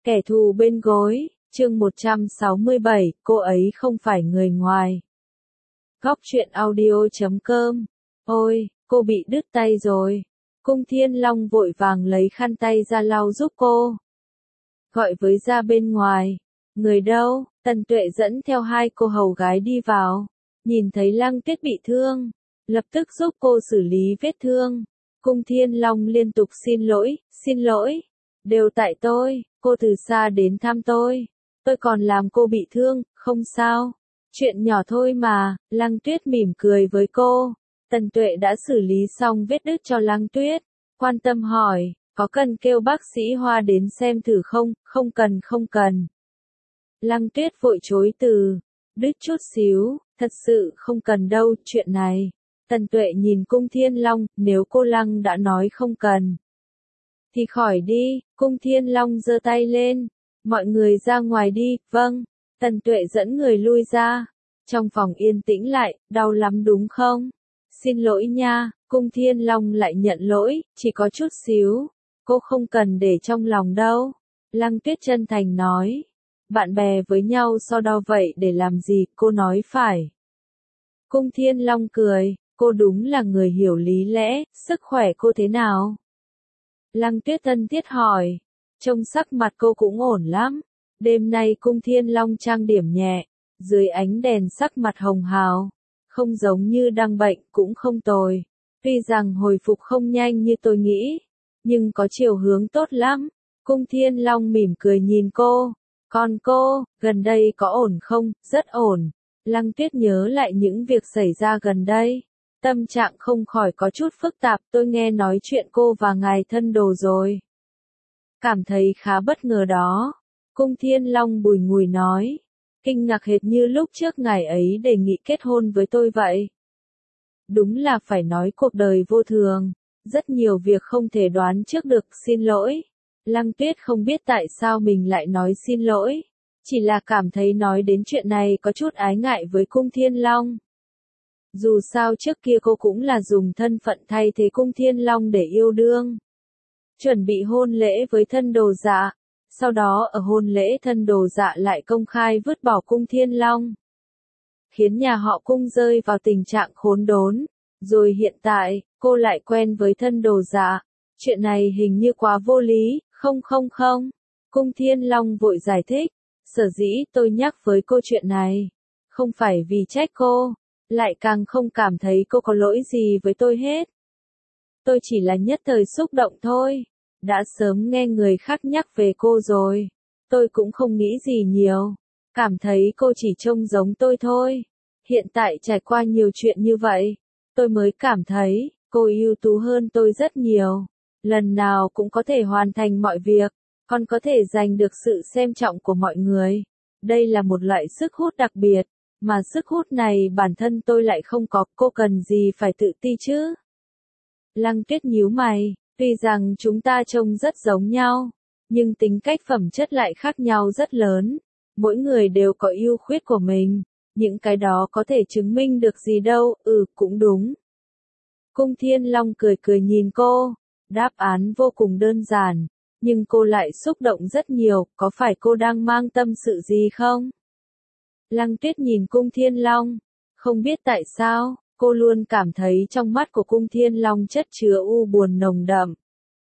Kẻ thù bên gối, chương 167, cô ấy không phải người ngoài. Góc truyện audio.com. Ôi, cô bị đứt tay rồi. Cung Thiên Long vội vàng lấy khăn tay ra lau giúp cô. Gọi với ra bên ngoài. Người đâu? Tần Tuệ dẫn theo hai cô hầu gái đi vào. Nhìn thấy Lăng Tuyết bị thương, lập tức giúp cô xử lý vết thương. Cung Thiên Long liên tục xin lỗi. Đều tại tôi, cô từ xa đến thăm tôi còn làm cô bị thương, không sao. Chuyện nhỏ thôi mà, Lăng Tuyết mỉm cười với cô. Tần Tuệ đã xử lý xong vết đứt cho Lăng Tuyết, quan tâm hỏi, có cần kêu bác sĩ Hoa đến xem thử không? Không cần. Lăng Tuyết vội chối từ, đứt chút xíu, thật sự không cần đâu, chuyện này. Tần Tuệ nhìn Cung Thiên Long, nếu cô Lăng đã nói không cần thì khỏi đi. Cung Thiên Long giơ tay lên, mọi người ra ngoài đi. Vâng. Tần Tuệ dẫn người lui ra. Trong phòng yên tĩnh lại, đau lắm đúng không? Xin lỗi nha. Cung Thiên Long lại nhận lỗi, chỉ có chút xíu, cô không cần để trong lòng đâu. Lăng Tuyết chân thành nói, bạn bè với nhau so đo vậy để làm gì, cô nói phải. Cung Thiên Long cười, cô đúng là người hiểu lý lẽ. Sức khỏe cô thế nào? Lăng Tuyết thân thiết hỏi. Trông sắc mặt cô cũng ổn lắm. Đêm nay Cung Thiên Long trang điểm nhẹ, dưới ánh đèn sắc mặt hồng hào, không giống như đang bệnh, cũng không tồi. Tuy rằng hồi phục không nhanh như tôi nghĩ, nhưng có chiều hướng tốt lắm. Cung Thiên Long mỉm cười nhìn cô. Còn cô, gần đây có ổn không? Rất ổn. Lăng Tuyết nhớ lại những việc xảy ra gần đây. Tâm trạng không khỏi có chút phức tạp. Tôi nghe nói chuyện cô và ngài thân đồ rồi. Cảm thấy khá bất ngờ đó. Cung Thiên Long bùi ngùi nói. Kinh ngạc hệt như lúc trước ngài ấy đề nghị kết hôn với tôi vậy. Đúng là phải nói cuộc đời vô thường. Rất nhiều việc không thể đoán trước được. Xin lỗi. Lăng Tuyết không biết tại sao mình lại nói xin lỗi. Chỉ là cảm thấy nói đến chuyện này có chút ái ngại với Cung Thiên Long. Dù sao trước kia cô cũng là dùng thân phận thay thế Cung Thiên Long để yêu đương. Chuẩn bị hôn lễ với thân đồ dạ. Sau đó ở hôn lễ thân đồ dạ lại công khai vứt bỏ Cung Thiên Long. Khiến nhà họ Cung rơi vào tình trạng khốn đốn. Rồi hiện tại, cô lại quen với thân đồ dạ. Chuyện này hình như quá vô lý. Không. Cung Thiên Long vội giải thích. Sở dĩ tôi nhắc với cô chuyện này, không phải vì trách cô, lại càng không cảm thấy cô có lỗi gì với tôi hết. Tôi chỉ là nhất thời xúc động thôi. Đã sớm nghe người khác nhắc về cô rồi. Tôi cũng không nghĩ gì nhiều. Cảm thấy cô chỉ trông giống tôi thôi. Hiện tại trải qua nhiều chuyện như vậy, tôi mới cảm thấy cô ưu tú hơn tôi rất nhiều. Lần nào cũng có thể hoàn thành mọi việc, còn có thể giành được sự xem trọng của mọi người. Đây là một loại sức hút đặc biệt, mà sức hút này bản thân tôi lại không có, cô cần gì phải tự ti chứ? Lăng Tuyết nhíu mày, tuy rằng chúng ta trông rất giống nhau, nhưng tính cách phẩm chất lại khác nhau rất lớn. Mỗi người đều có ưu khuyết của mình, những cái đó có thể chứng minh được gì đâu. Cũng đúng. Cung Thiên Long cười nhìn cô, đáp án vô cùng đơn giản, nhưng cô lại xúc động rất nhiều, có phải cô đang mang tâm sự gì không? Lăng Tuyết nhìn Cung Thiên Long, không biết tại sao, cô luôn cảm thấy trong mắt của Cung Thiên Long chất chứa u buồn nồng đậm.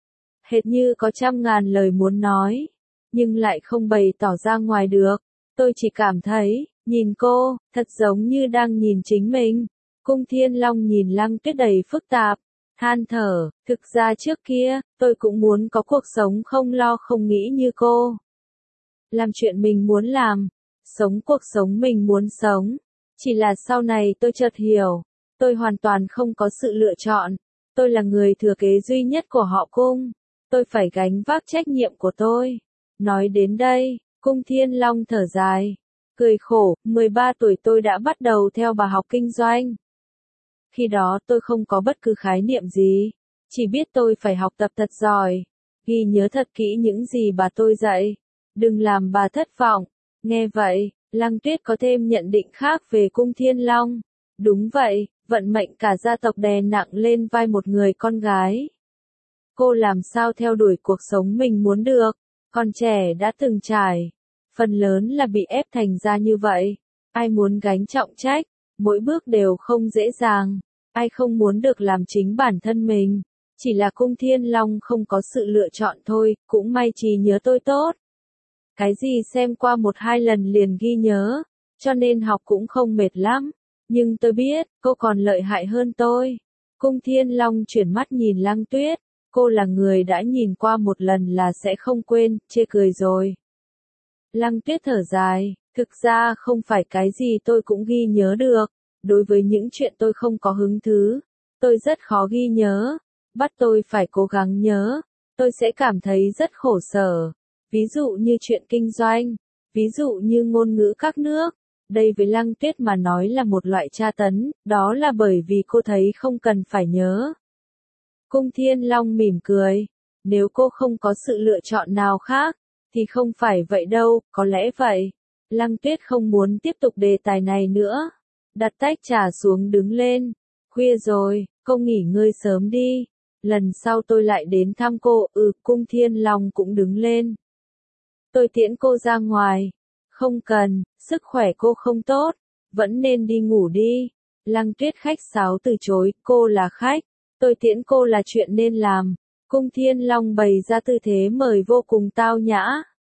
Hệt như có trăm ngàn lời muốn nói, nhưng lại không bày tỏ ra ngoài được. Tôi chỉ cảm thấy, nhìn cô, thật giống như đang nhìn chính mình. Cung Thiên Long nhìn Lăng Tuyết đầy phức tạp, than thở, thực ra trước kia, tôi cũng muốn có cuộc sống không lo không nghĩ như cô. Làm chuyện mình muốn làm, sống cuộc sống mình muốn sống. Chỉ là sau này tôi chợt hiểu, tôi hoàn toàn không có sự lựa chọn. Tôi là người thừa kế duy nhất của họ Cung. Tôi phải gánh vác trách nhiệm của tôi. Nói đến đây, Cung Thiên Long thở dài, cười khổ, 13 tuổi tôi đã bắt đầu theo bà học kinh doanh. Khi đó tôi không có bất cứ khái niệm gì, chỉ biết tôi phải học tập thật giỏi, ghi nhớ thật kỹ những gì bà tôi dạy, đừng làm bà thất vọng. Nghe vậy, Lăng Tuyết có thêm nhận định khác về Cung Thiên Long. Đúng vậy, vận mệnh cả gia tộc đè nặng lên vai một người con gái. Cô làm sao theo đuổi cuộc sống mình muốn được, Còn trẻ đã từng trải, phần lớn là bị ép thành ra như vậy. Ai muốn gánh trọng trách, mỗi bước đều không dễ dàng. Ai không muốn được làm chính bản thân mình. Chỉ là Cung Thiên Long không có sự lựa chọn thôi, cũng may trí nhớ tôi tốt. Cái gì xem qua 1-2 lần liền ghi nhớ, cho nên học cũng không mệt lắm. Nhưng tôi biết, cô còn lợi hại hơn tôi. Cung Thiên Long chuyển mắt nhìn Lăng Tuyết, cô là người đã nhìn qua một lần là sẽ không quên, chê cười rồi. Lăng Tuyết thở dài, thực ra không phải cái gì tôi cũng ghi nhớ được, đối với những chuyện tôi không có hứng thú, tôi rất khó ghi nhớ, bắt tôi phải cố gắng nhớ, tôi sẽ cảm thấy rất khổ sở. Ví dụ như chuyện kinh doanh, ví dụ như ngôn ngữ các nước. Đây với Lăng Tuyết mà nói là một loại tra tấn, đó là bởi vì cô thấy không cần phải nhớ. Cung Thiên Long mỉm cười, nếu cô không có sự lựa chọn nào khác, thì không phải vậy đâu, có lẽ vậy. Lăng Tuyết không muốn tiếp tục đề tài này nữa. Đặt tách trà xuống đứng lên. Khuya rồi, cô nghỉ ngơi sớm đi. Lần sau tôi lại đến thăm cô, Cung Thiên Long cũng đứng lên. Tôi tiễn cô ra ngoài. Không cần, sức khỏe cô không tốt, vẫn nên đi ngủ đi. Lăng Tuyết khách sáo từ chối, cô là khách, tôi tiễn cô là chuyện nên làm. Cung Thiên Long bày ra tư thế mời vô cùng tao nhã.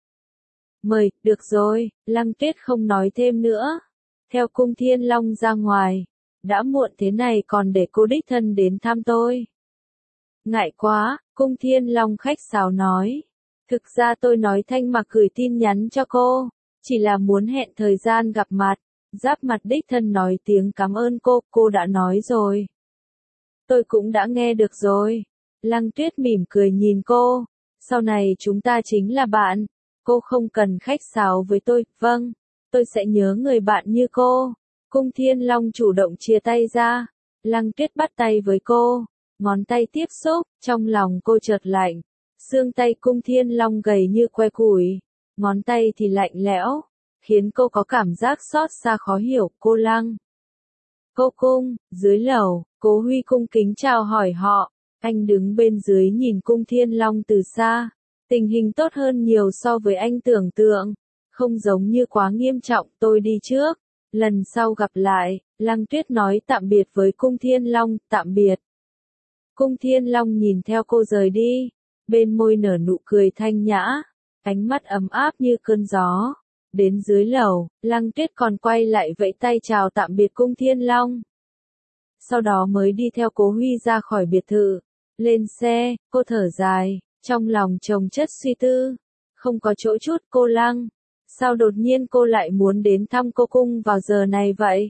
Mời, được rồi, Lăng Tuyết không nói thêm nữa. Theo Cung Thiên Long ra ngoài, đã muộn thế này còn để cô đích thân đến thăm tôi. Ngại quá, Cung Thiên Long khách sáo nói. Thực ra tôi nói Thanh Mặc gửi tin nhắn cho cô, chỉ là muốn hẹn thời gian gặp mặt. Giáp mặt đích thân nói tiếng cảm ơn cô đã nói rồi. Tôi cũng đã nghe được rồi. Lăng Tuyết mỉm cười nhìn cô. Sau này chúng ta chính là bạn. Cô không cần khách sáo với tôi, vâng. Tôi sẽ nhớ người bạn như cô. Cung Thiên Long chủ động chia tay ra. Lăng Tuyết bắt tay với cô. Ngón tay tiếp xúc, trong lòng cô chợt lạnh. Xương tay Cung Thiên Long gầy như que củi. Ngón tay thì lạnh lẽo. Khiến cô có cảm giác xót xa khó hiểu, cô Lăng. Cô Cung, dưới lầu, Cố Huy cung kính chào hỏi họ. Anh đứng bên dưới nhìn Cung Thiên Long từ xa. Tình hình tốt hơn nhiều so với anh tưởng tượng. Không giống như quá nghiêm trọng, tôi đi trước. Lần sau gặp lại, Lăng Tuyết nói tạm biệt với Cung Thiên Long, tạm biệt. Cung Thiên Long nhìn theo cô rời đi. Bên môi nở nụ cười thanh nhã. Ánh mắt ấm áp như cơn gió. Đến dưới lầu, Lăng Tuyết còn quay lại vẫy tay chào tạm biệt Cung Thiên Long. Sau đó mới đi theo Cố Huy ra khỏi biệt thự. Lên xe, cô thở dài, trong lòng chồng chất suy tư. Không có chỗ chút, cô Lăng. Sao đột nhiên cô lại muốn đến thăm cô Cung vào giờ này vậy?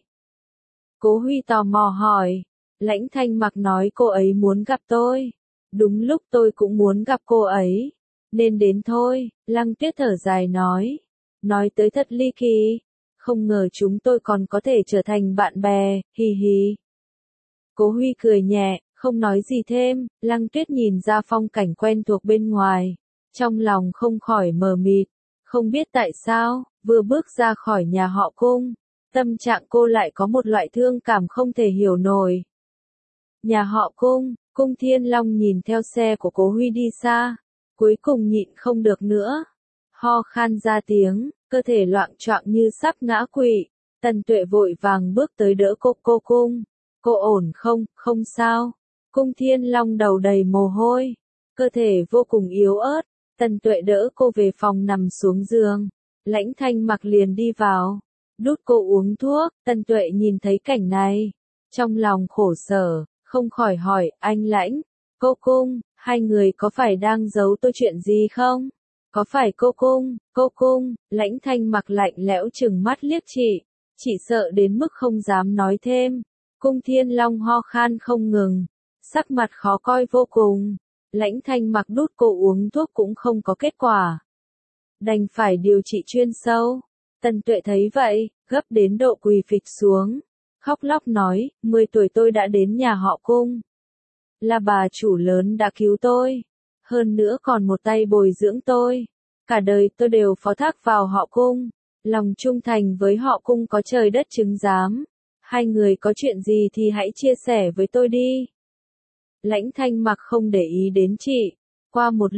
Cố Huy tò mò hỏi. Lãnh Thanh Mặc nói cô ấy muốn gặp tôi. Đúng lúc tôi cũng muốn gặp cô ấy. Nên đến thôi, Lăng Tuyết thở dài nói. Nói tới thật ly kỳ. Không ngờ chúng tôi còn có thể trở thành bạn bè, hì hì. Cố Huy cười nhẹ, không nói gì thêm. Lăng Tuyết nhìn ra phong cảnh quen thuộc bên ngoài. Trong lòng không khỏi mờ mịt. Không biết tại sao, vừa bước ra khỏi nhà họ Cung. Tâm trạng cô lại có một loại thương cảm không thể hiểu nổi. Nhà họ Cung, Cung Thiên Long nhìn theo xe của Cố Huy đi xa. Cuối cùng nhịn không được nữa. Ho khan ra tiếng, cơ thể loạng choạng như sắp ngã quỵ. Tần Tuệ vội vàng bước tới đỡ cô Cung. Cô ổn không, không sao. Cung Thiên Long đầu đầy mồ hôi. Cơ thể vô cùng yếu ớt. Tần Tuệ đỡ cô về phòng nằm xuống giường. Lãnh Thanh Mặc liền đi vào. Đút cô uống thuốc. Tần Tuệ nhìn thấy cảnh này. Trong lòng khổ sở, không khỏi hỏi, anh Lãnh, cô Cung, hai người có phải đang giấu tôi chuyện gì không? Có phải cô Cung, Lãnh Thanh Mặc lạnh lẽo chừng mắt liếc chị sợ đến mức không dám nói thêm. Cung Thiên Long ho khan không ngừng, sắc mặt khó coi vô cùng. Lãnh Thanh Mặc đút cô uống thuốc cũng không có kết quả. Đành phải điều trị chuyên sâu. Tần Tuệ thấy vậy, gấp đến độ quỳ phịch xuống. Khóc lóc nói, 10 tuổi tôi đã đến nhà họ Cung. Là bà chủ lớn đã cứu tôi. Hơn nữa còn một tay bồi dưỡng tôi. Cả đời tôi đều phó thác vào họ Cung. Lòng trung thành với họ Cung có trời đất chứng giám. Hai người có chuyện gì thì hãy chia sẻ với tôi đi. Lãnh Thanh Mặc không để ý đến chị. Qua một lúc,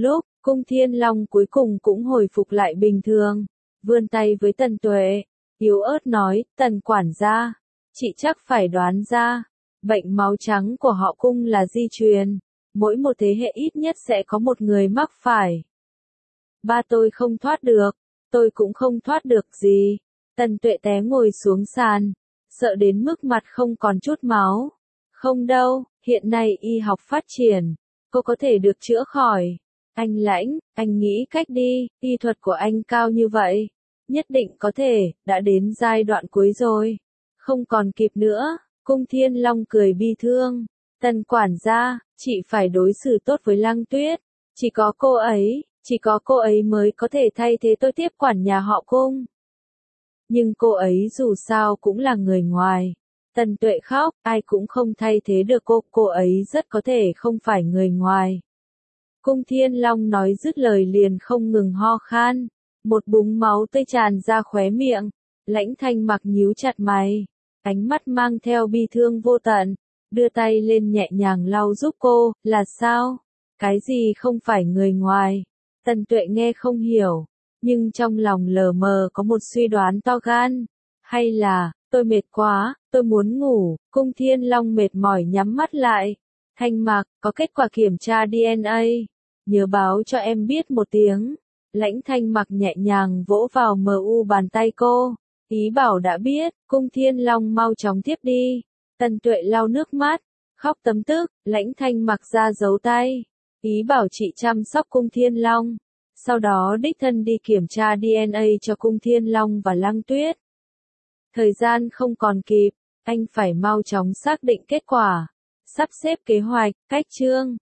Cung Thiên Long cuối cùng cũng hồi phục lại bình thường, vươn tay với Tần Tuệ, yếu ớt nói, Tần quản gia, chị chắc phải đoán ra, bệnh máu trắng của họ Cung là di truyền, mỗi một thế hệ ít nhất sẽ có một người mắc phải. Ba tôi không thoát được, tôi cũng không thoát được gì. Tần Tuệ té ngồi xuống sàn, sợ đến mức mặt không còn chút máu. Không đâu, hiện nay y học phát triển, cô có thể được chữa khỏi. Anh Lãnh, anh nghĩ cách đi, y thuật của anh cao như vậy. Nhất định có thể, đã đến giai đoạn cuối rồi. Không còn kịp nữa, Cung Thiên Long cười bi thương. Tần quản gia, chị phải đối xử tốt với Lăng Tuyết. Chỉ có cô ấy mới có thể thay thế tôi tiếp quản nhà họ Cung. Nhưng cô ấy dù sao cũng là người ngoài. Tần Tuệ khóc, ai cũng không thay thế được cô ấy rất có thể không phải người ngoài. Cung Thiên Long nói dứt lời liền không ngừng ho khan, một búng máu tươi tràn ra khóe miệng. Lãnh Thanh Mặc nhíu chặt mày, ánh mắt mang theo bi thương vô tận, đưa tay lên nhẹ nhàng lau giúp cô, là sao? Cái gì không phải người ngoài? Tần Tuệ nghe không hiểu, nhưng trong lòng lờ mờ có một suy đoán to gan. Hay là, tôi mệt quá, tôi muốn ngủ. Cung Thiên Long mệt mỏi nhắm mắt lại. Thanh Mặc, có kết quả kiểm tra DNA. Nhớ báo cho em biết một tiếng. Lãnh Thanh Mặc nhẹ nhàng vỗ vào mu bàn tay cô. Ý bảo đã biết, Cung Thiên Long mau chóng tiếp đi. Tần Tuệ lau nước mắt, khóc tấm tức, Lãnh Thanh Mặc ra giấu tay. Ý bảo chị chăm sóc Cung Thiên Long. Sau đó đích thân đi kiểm tra DNA cho Cung Thiên Long và Lăng Tuyết. Thời gian không còn kịp, anh phải mau chóng xác định kết quả. Sắp xếp kế hoạch, cách chương.